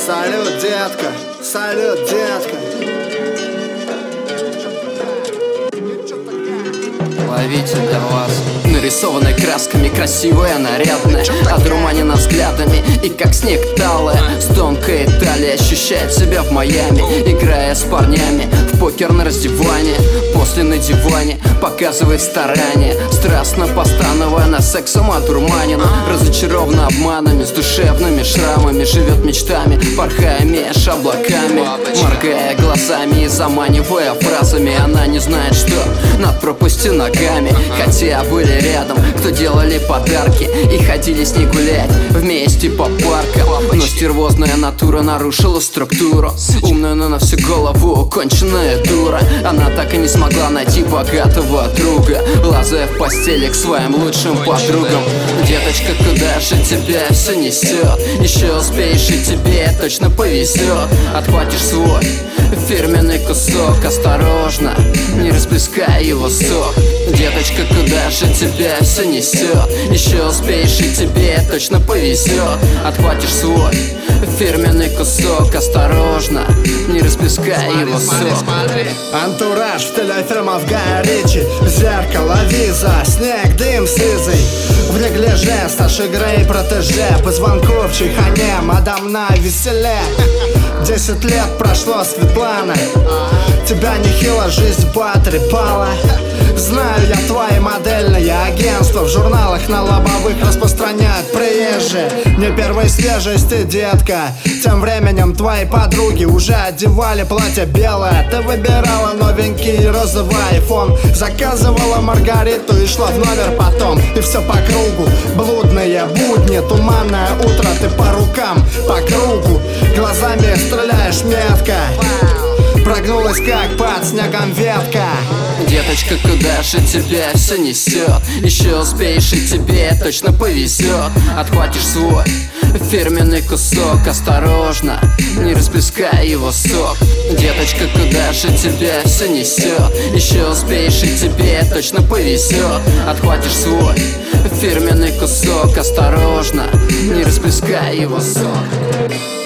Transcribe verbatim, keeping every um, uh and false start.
Салют, детка, салют, детка. Ловите для вас. Нарисованная красками, красивая, нарядная, одурманена взглядами и как снег талая. С тонкой талией ощущает себя в Майами, играя с парнями в покер на раздевание. После на диване показывает старания, страстно постановая на сексом одурманена. Разочарована обманами, с душевными шрамами, живет мечтами, порхая меж облаками, моргая глазами и заманивая фразами. Она не знает, что над пропастью ногами, хотя были рядом, кто делали подарки и ходили с ней гулять вместе по паркам. Но стервозная натура нарушила структуру, умная, но на всю голову конченая дура. Она так и не смогла найти богатого друга, лазая в постели к своим лучшим подругам. Деточка, куда же тебя все несет? Еще успеешь, и тебе точно повезет. Отхватишь свой фирменный кусок, осторожно, не расплескай его сок. Деточка, куда же тебя все несет? Еще успеешь, и тебе точно повезет. Отхватишь свой фирменный кусок, осторожно, не расплескай его сок. Антураж в телефильмах Гая Ричи, зеркало, виза, снег, дым сизый. В неглиже старший Грей, протеже, по звонку в чайхане, мадам на веселе. Десять лет прошло, Светлана, тебя нехило жизнь потрепала. Знаю я, твои модельные агентства в журналах на лобовых распространяют приезжие. Не первой свежести, детка. Тем временем твои подруги уже одевали платье белое. Ты выбирала новенький розовый айфон, заказывала маргариту и шла в номер потом. И все по кругу, блудные будни, туманное утро. Ты по рукам, по кругу, глазами стреляешь метко. Прогнулась, как под снегом ветка. Деточка, куда же тебя все несет? Еще успеешь, и тебе точно повезет. Отхватишь свой фирменный кусок, осторожно, не расплескай его сок. Деточка, куда же тебя все несет? Еще успеешь, и тебе точно повезет. Отхватишь свой фирменный кусок, осторожно, не расплескай его сок.